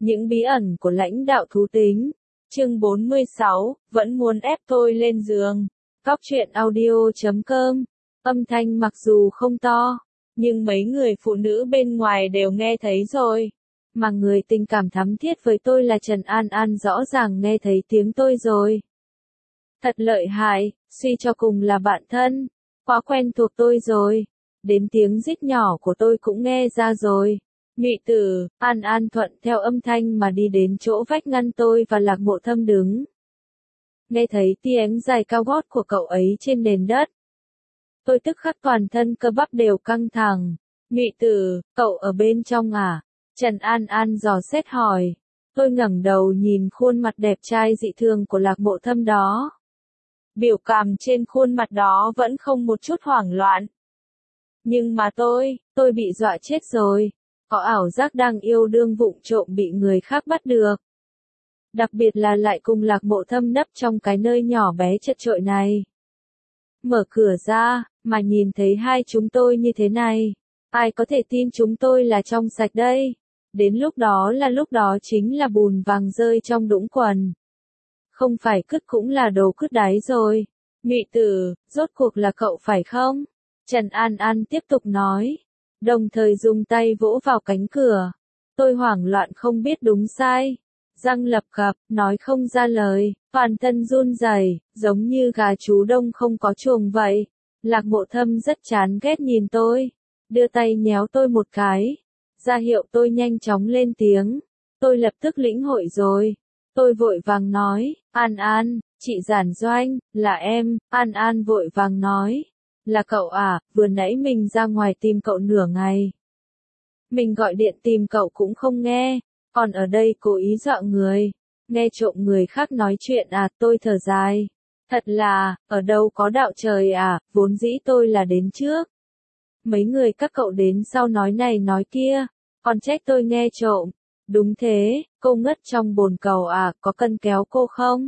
Những bí ẩn của lãnh đạo thú tính. Chương 46, vẫn muốn ép tôi lên giường. Cóc truyện audio.com. Âm thanh mặc dù không to, nhưng mấy người phụ nữ bên ngoài đều nghe thấy rồi. Mà người tình cảm thắm thiết với tôi là Trần An An rõ ràng nghe thấy tiếng tôi rồi. Thật lợi hại, suy cho cùng là bạn thân. Quá quen thuộc tôi rồi. Đến tiếng rít nhỏ của tôi cũng nghe ra rồi. Nhụy Tử, An An thuận theo âm thanh mà đi đến chỗ vách ngăn tôi và Lạc Mộ Thâm đứng. Nghe thấy tiếng giày cao gót của cậu ấy trên nền đất. Tôi tức khắc toàn thân cơ bắp đều căng thẳng. Nhụy Tử, cậu ở bên trong à? Trần An An dò xét hỏi. Tôi ngẩng đầu nhìn khuôn mặt đẹp trai dị thường của Lạc Mộ Thâm đó. Biểu cảm trên khuôn mặt đó vẫn không một chút hoảng loạn. Nhưng mà tôi bị dọa chết rồi. Có ảo giác đang yêu đương vụng trộm bị người khác bắt được. Đặc biệt là lại cùng Lạc Mộ Thâm nấp trong cái nơi nhỏ bé chật chội này. Mở cửa ra, mà nhìn thấy hai chúng tôi như thế này. Ai có thể tin chúng tôi là trong sạch đây? Đến lúc đó chính là bùn vàng rơi trong đũng quần. Không phải cứt cũng là đồ cứt đáy rồi. Nhụy Tử, rốt cuộc là cậu phải không? Trần An An tiếp tục nói. Đồng thời dùng tay vỗ vào cánh cửa. Tôi hoảng loạn không biết đúng sai. Răng lập cập, nói không ra lời, toàn thân run rẩy, giống như gà trú đông không có chuồng vậy. Lạc Mộ Thâm rất chán ghét nhìn tôi. Đưa tay nhéo tôi một cái. Ra hiệu tôi nhanh chóng lên tiếng. Tôi lập tức lĩnh hội rồi. Tôi vội vàng nói, An An, chị Giản Doanh, là em. An An vội vàng nói. Là cậu à, vừa nãy mình ra ngoài tìm cậu nửa ngày. Mình gọi điện tìm cậu cũng không nghe, còn ở đây cố ý dọa người. Nghe trộm người khác nói chuyện à, tôi thở dài. Thật là, ở đâu có đạo trời à, vốn dĩ tôi là đến trước. Mấy người các cậu đến sau nói này nói kia, còn trách tôi nghe trộm. Đúng thế, cô ngất trong bồn cầu à, có cần kéo cô không?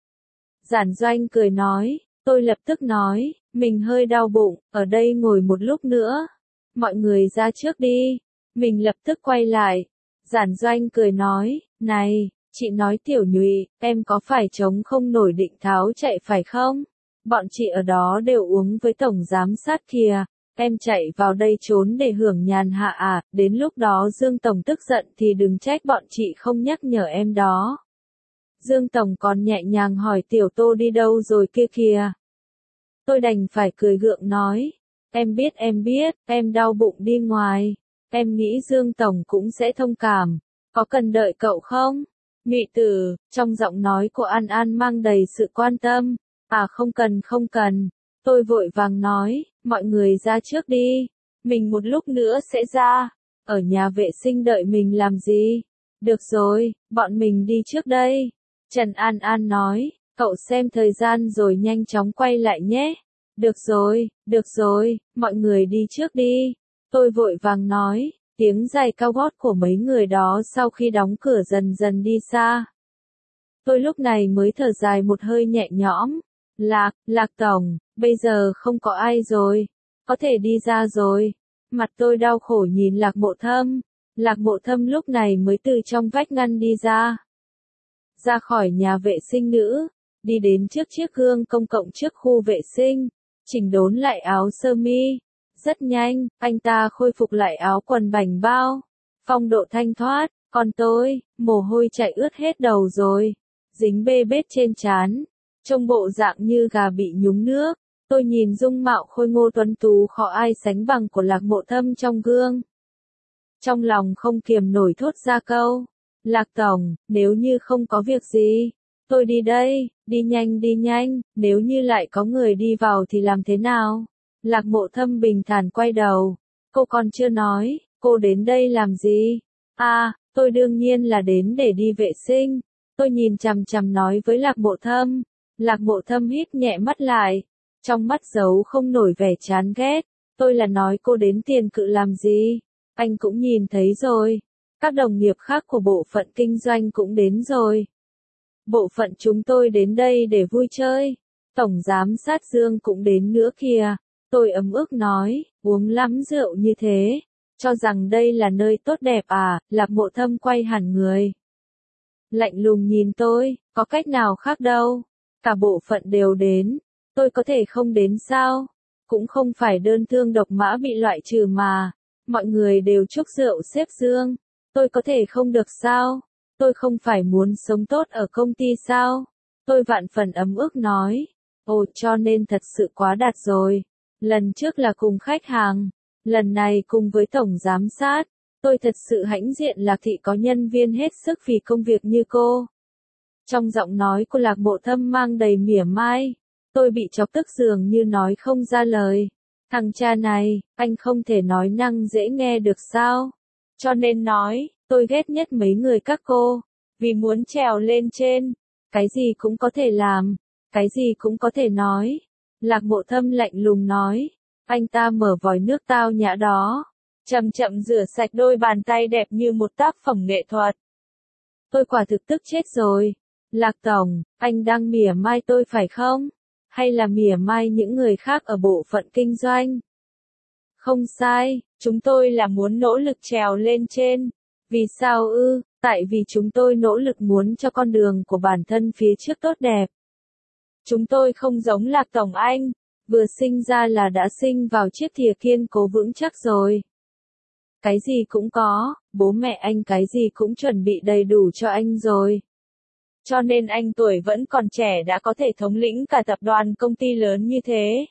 Giản Doanh cười nói, tôi lập tức nói, mình hơi đau bụng, ở đây ngồi một lúc nữa. Mọi người ra trước đi. Mình lập tức quay lại. Giản Doanh cười nói, này, chị nói Tiểu Nhụy, em có phải chống không nổi định tháo chạy phải không? Bọn chị ở đó đều uống với tổng giám sát kìa. Em chạy vào đây trốn để hưởng nhàn hạ à, đến lúc đó Dương Tổng tức giận thì đừng trách bọn chị không nhắc nhở em đó. Dương Tổng còn nhẹ nhàng hỏi Tiểu Tô đi đâu rồi kia kìa. Tôi đành phải cười gượng nói, em biết, em đau bụng đi ngoài. Em nghĩ Dương Tổng cũng sẽ thông cảm, có cần đợi cậu không? Nhụy Tử, trong giọng nói của An An mang đầy sự quan tâm. À không cần. Tôi vội vàng nói, mọi người ra trước đi. Mình một lúc nữa sẽ ra. Ở nhà vệ sinh đợi mình làm gì? Được rồi, bọn mình đi trước đây. Trần An An nói, cậu xem thời gian rồi nhanh chóng quay lại nhé. Được rồi, mọi người đi trước đi. Tôi vội vàng nói, tiếng giày cao gót của mấy người đó sau khi đóng cửa dần dần đi xa. Tôi lúc này mới thở dài một hơi nhẹ nhõm. Lạc Tổng, bây giờ không có ai rồi. Có thể đi ra rồi. Mặt tôi đau khổ nhìn Lạc Mộ Thâm. Lạc Mộ Thâm lúc này mới từ trong vách ngăn đi ra. Ra khỏi nhà vệ sinh nữ. Đi đến trước chiếc gương công cộng trước khu vệ sinh. Chỉnh đốn lại áo sơ mi. Rất nhanh, anh ta khôi phục lại áo quần bảnh bao. Phong độ thanh thoát, còn tôi, mồ hôi chảy ướt hết đầu rồi. Dính bê bết trên trán. Trông bộ dạng như gà bị nhúng nước. Tôi nhìn dung mạo khôi ngô tuấn tú khó ai sánh bằng của Lạc Mộ Thâm trong gương. Trong lòng không kiềm nổi thốt ra câu. Lạc Tổng, nếu như không có việc gì, tôi đi đây, đi nhanh, nếu như lại có người đi vào thì làm thế nào? Lạc Mộ Thâm bình thản quay đầu. Cô còn chưa nói, cô đến đây làm gì? À, tôi đương nhiên là đến để đi vệ sinh. Tôi nhìn chằm chằm nói với Lạc Mộ Thâm. Lạc Mộ Thâm hít nhẹ mắt lại. Trong mắt giấu không nổi vẻ chán ghét. Tôi là nói cô đến Tiền Cự làm gì? Anh cũng nhìn thấy rồi. Các đồng nghiệp khác của bộ phận kinh doanh cũng đến rồi. Bộ phận chúng tôi đến đây để vui chơi. Tổng giám sát Dương cũng đến nữa kìa. Tôi ấm ức nói, uống lắm rượu như thế. Cho rằng đây là nơi tốt đẹp à, Lạc Mộ Thâm quay hẳn người. lạnh lùng nhìn tôi, có cách nào khác đâu. Cả bộ phận đều đến, tôi có thể không đến sao? Cũng không phải đơn thương độc mã bị loại trừ mà. Mọi người đều chúc rượu xếp dương. Tôi có thể không được sao? Tôi không phải muốn sống tốt ở công ty sao? Tôi vạn phần ấm ức nói. Ồ, cho nên thật sự quá đạt rồi. Lần trước là cùng khách hàng, lần này cùng với tổng giám sát. Tôi thật sự hãnh diện Lạc Thị có nhân viên hết sức vì công việc như cô. Trong giọng nói của Lạc Mộ Thâm mang đầy mỉa mai. Tôi bị chọc tức dường như nói không ra lời. Thằng cha này, anh không thể nói năng dễ nghe được sao? Cho nên nói, tôi ghét nhất mấy người các cô. Vì muốn trèo lên trên, cái gì cũng có thể làm, cái gì cũng có thể nói. Lạc Mộ Thâm lạnh lùng nói. Anh ta mở vòi nước tao nhã đó. Chậm chậm rửa sạch đôi bàn tay đẹp như một tác phẩm nghệ thuật. Tôi quả thực tức chết rồi. Lạc Tổng, anh đang mỉa mai tôi phải không? Hay là mỉa mai những người khác ở bộ phận kinh doanh? Không sai, chúng tôi là muốn nỗ lực trèo lên trên. Vì sao ư? Tại vì chúng tôi nỗ lực muốn cho con đường của bản thân phía trước tốt đẹp. Chúng tôi không giống Lạc Tổng anh, vừa sinh ra là đã sinh vào chiếc thìa kiên cố vững chắc rồi. Cái gì cũng có, bố mẹ anh cái gì cũng chuẩn bị đầy đủ cho anh rồi. Cho nên anh tuổi vẫn còn trẻ đã có thể thống lĩnh cả tập đoàn công ty lớn như thế.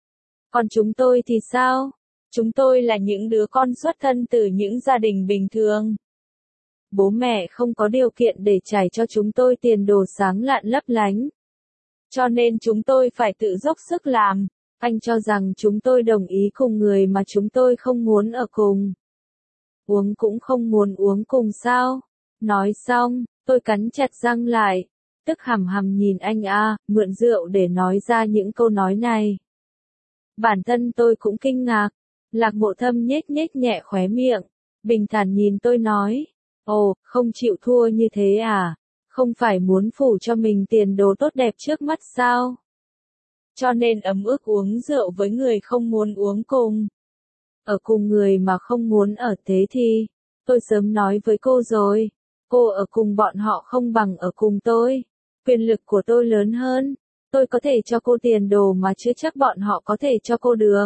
Còn chúng tôi thì sao? Chúng tôi là những đứa con xuất thân từ những gia đình bình thường. Bố mẹ không có điều kiện để trải cho chúng tôi tiền đồ sáng lạn lấp lánh. Cho nên chúng tôi phải tự dốc sức làm. Anh cho rằng chúng tôi đồng ý cùng người mà chúng tôi không muốn ở cùng. Uống cũng không muốn uống cùng sao? Nói xong, tôi cắn chặt răng lại. Tức hằm hằm nhìn anh mượn rượu để nói ra những câu nói này. Bản thân tôi cũng kinh ngạc. Lạc Mộ Thâm nhếch nhếch nhẹ khóe miệng. Bình thản nhìn tôi nói. Ồ, không chịu thua như thế à? Không phải muốn phủ cho mình tiền đồ tốt đẹp trước mắt sao? Cho nên ấm ức uống rượu với người không muốn uống cùng. Ở cùng người mà không muốn ở thế thì, tôi sớm nói với cô rồi. Cô ở cùng bọn họ không bằng ở cùng tôi. Quyền lực của tôi lớn hơn. Tôi có thể cho cô tiền đồ mà chưa chắc bọn họ có thể cho cô được.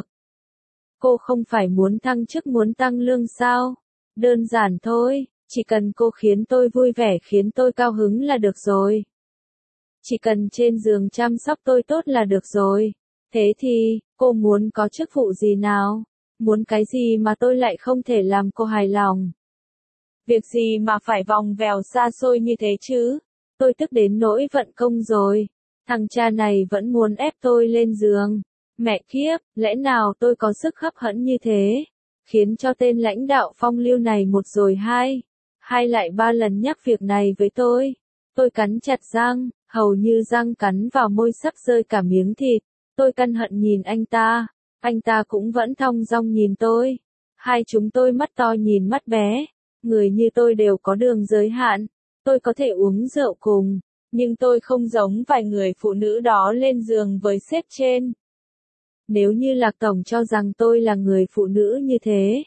Cô không phải muốn thăng chức muốn tăng lương sao? Đơn giản thôi, chỉ cần cô khiến tôi vui vẻ khiến tôi cao hứng là được rồi. Chỉ cần trên giường chăm sóc tôi tốt là được rồi. Thế thì, cô muốn có chức vụ gì nào? Muốn cái gì mà tôi lại không thể làm cô hài lòng? Việc gì mà phải vòng vèo xa xôi như thế chứ? Tôi tức đến nỗi vận công rồi. Thằng cha này vẫn muốn ép tôi lên giường. Mẹ kiếp, lẽ nào tôi có sức hấp dẫn như thế? Khiến cho tên lãnh đạo phong lưu này một rồi hai lại ba lần nhắc việc này với tôi. Tôi cắn chặt răng, hầu như răng cắn vào môi sắp rơi cả miếng thịt. Tôi căm hận nhìn anh ta cũng vẫn thong dong nhìn tôi. Hai chúng tôi mắt to nhìn mắt bé. Người như tôi đều có đường giới hạn. Tôi có thể uống rượu cùng, nhưng tôi không giống vài người phụ nữ đó lên giường với sếp trên. Nếu như Lạc Tổng cho rằng tôi là người phụ nữ như thế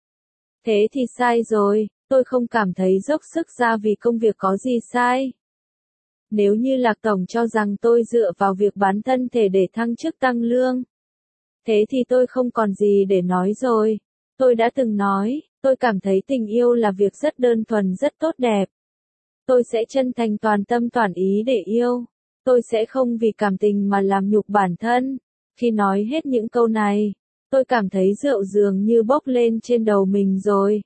thì sai rồi, tôi không cảm thấy dốc sức ra vì công việc có gì sai. Nếu như Lạc Tổng cho rằng tôi dựa vào việc bán thân thể để thăng chức tăng lương, thế thì tôi không còn gì để nói rồi. Tôi đã từng nói, tôi cảm thấy tình yêu là việc rất đơn thuần rất tốt đẹp. Tôi sẽ chân thành toàn tâm toàn ý để yêu. Tôi sẽ không vì cảm tình mà làm nhục bản thân. Khi nói hết những câu này, tôi cảm thấy rượu dường như bốc lên trên đầu mình rồi.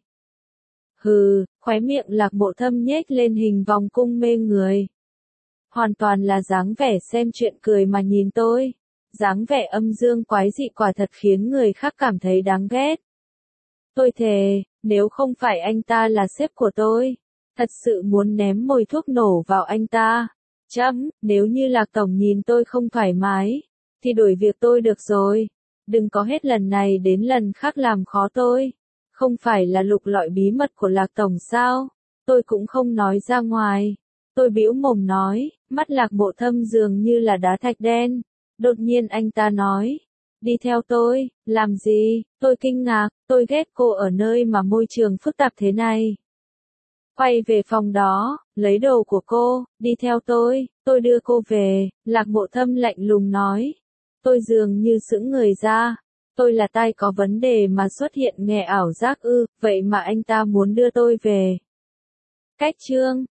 Hừ, khóe miệng Lạc Mộ Thâm nhếch lên hình vòng cung mê người. Hoàn toàn là dáng vẻ xem chuyện cười mà nhìn tôi. Dáng vẻ âm dương quái dị quả thật khiến người khác cảm thấy đáng ghét. Tôi thề, nếu không phải anh ta là sếp của tôi, thật sự muốn ném mồi thuốc nổ vào anh ta. Nếu như Lạc Tổng nhìn tôi không thoải mái, thì đuổi việc tôi được rồi. Đừng có hết lần này đến lần khác làm khó tôi. Không phải là lục lọi bí mật của Lạc Tổng sao? Tôi cũng không nói ra ngoài. Tôi bĩu mồm nói, mắt Lạc Mộ Thâm dường như là đá thạch đen. Đột nhiên anh ta nói, đi theo tôi, làm gì? Tôi kinh ngạc, tôi ghét cô ở nơi mà môi trường phức tạp thế này. Quay về phòng đó, lấy đồ của cô, đi theo tôi đưa cô về, Lạc Mộ Thâm lạnh lùng nói. Tôi dường như sững người ra. Tôi là tai có vấn đề mà xuất hiện nghe ảo giác ư, vậy mà anh ta muốn đưa tôi về. Cách chương